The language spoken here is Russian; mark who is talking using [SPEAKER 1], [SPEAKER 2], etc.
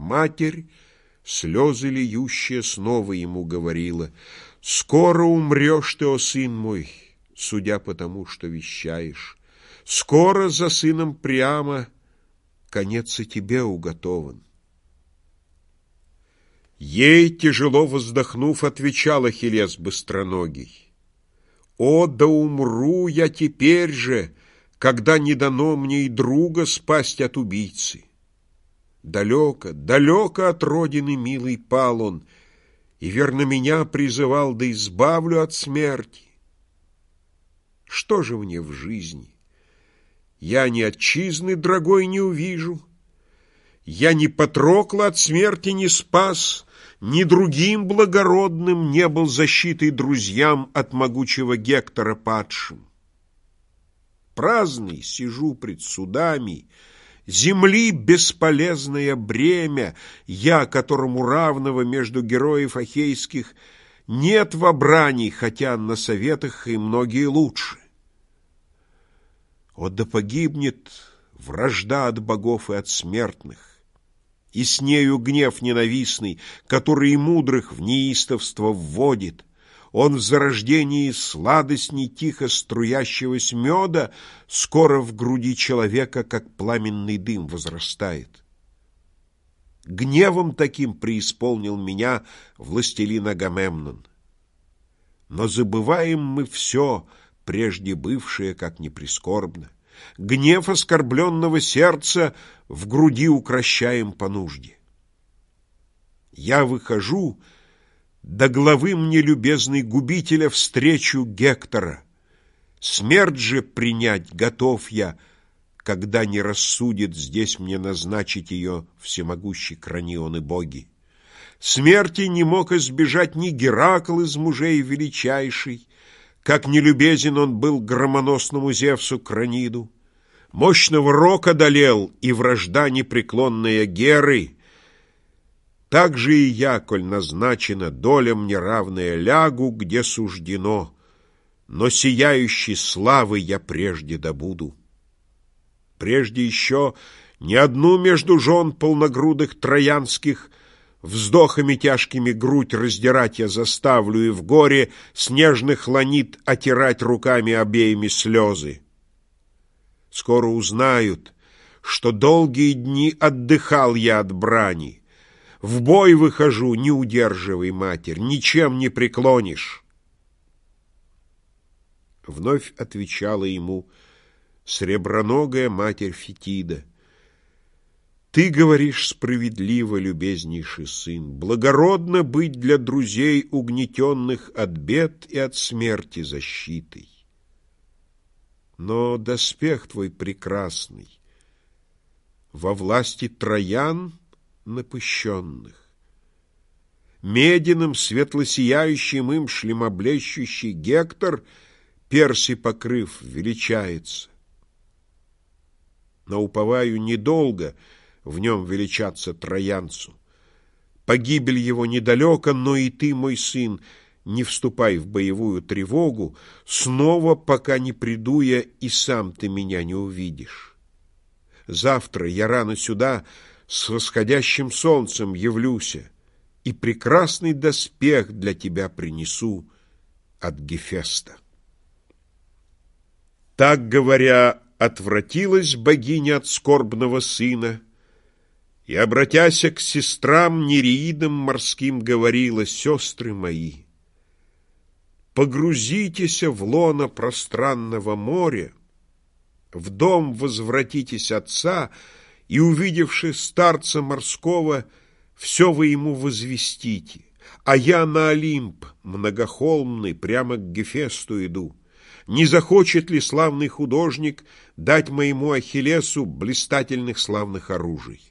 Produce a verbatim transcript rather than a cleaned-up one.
[SPEAKER 1] Матерь, слезы льющая, снова ему говорила: «Скоро умрешь ты, о сын мой, судя по тому, что вещаешь. Скоро за сыном Приама конец и тебе уготован». Ей, тяжело вздохнув, отвечал Ахиллес быстроногий: «О, да умру я теперь же, когда не дано мне и друга спасть от убийцы. Далеко, далеко от родины милый пал он, и верно меня призывал, да избавлю от смерти. Что же мне в жизни? Я ни отчизны дорогой не увижу, я ни Патрокла от смерти не спас, ни другим благородным не был защитой друзьям от могучего Гектора падшим. Праздный сижу пред судами, земли бесполезное бремя, я, которому равного между героев ахейских нет в брани, хотя на советах и многие лучше. О, да погибнет вражда от богов и от смертных, и с нею гнев ненавистный, который и мудрых в неистовство вводит. Он в зарождении сладостней тихо струящегося меда скоро в груди человека, как пламенный дым, возрастает. Гневом таким преисполнил меня властелин Агамемнон. Но забываем мы все, прежде бывшее, как ни прискорбно. Гнев оскорбленного сердца в груди укрощаем по нужде. Я выхожу, до главы мне любезной губителя встречу Гектора. Смерть же принять готов я, когда не рассудит здесь мне назначить ее всемогущий Кранион и боги. Смерти не мог избежать ни Геракл из мужей величайший, как нелюбезен он был громоносному Зевсу Краниду. Мощного Рока одолел и вражда непреклонная Геры. Так же и я, коль назначена доля мне равная, лягу, где суждено, но сияющей славы я прежде добуду. Прежде еще ни одну между жен полногрудых троянских вздохами тяжкими грудь раздирать я заставлю, и в горе снежных ланит отирать руками обеими слезы. Скоро узнают, что долгие дни отдыхал я от брани. В бой выхожу, не удерживай, матерь, ничем не преклонишь. Вновь отвечала ему среброногая матерь Фетида: «Ты говоришь справедливо, любезнейший сын, благородно быть для друзей угнетенных от бед и от смерти защитой. Но доспех твой прекрасный во власти троян напыщенных. Мединым, светлосияющим им шлемоблещущий Гектор, перси покрыв, величается. Но уповаю недолго в нем величаться троянцу. Погибель его недалека, но и ты, мой сын, не вступай в боевую тревогу, снова, пока не приду я, и сам ты меня не увидишь. Завтра я рано сюда с восходящим солнцем явлюся, и прекрасный доспех для тебя принесу от Гефеста». Так говоря, отвратилась богиня от скорбного сына и, обратясь к сестрам нереидам морским, говорила: «Сестры мои, погрузитесь в лоно пространного моря, в дом возвратитесь отца, и, увидевши старца морского, все вы ему возвестите, а я на Олимп многохолмный прямо к Гефесту иду. Не захочет ли славный художник дать моему Ахиллесу блистательных славных оружий?»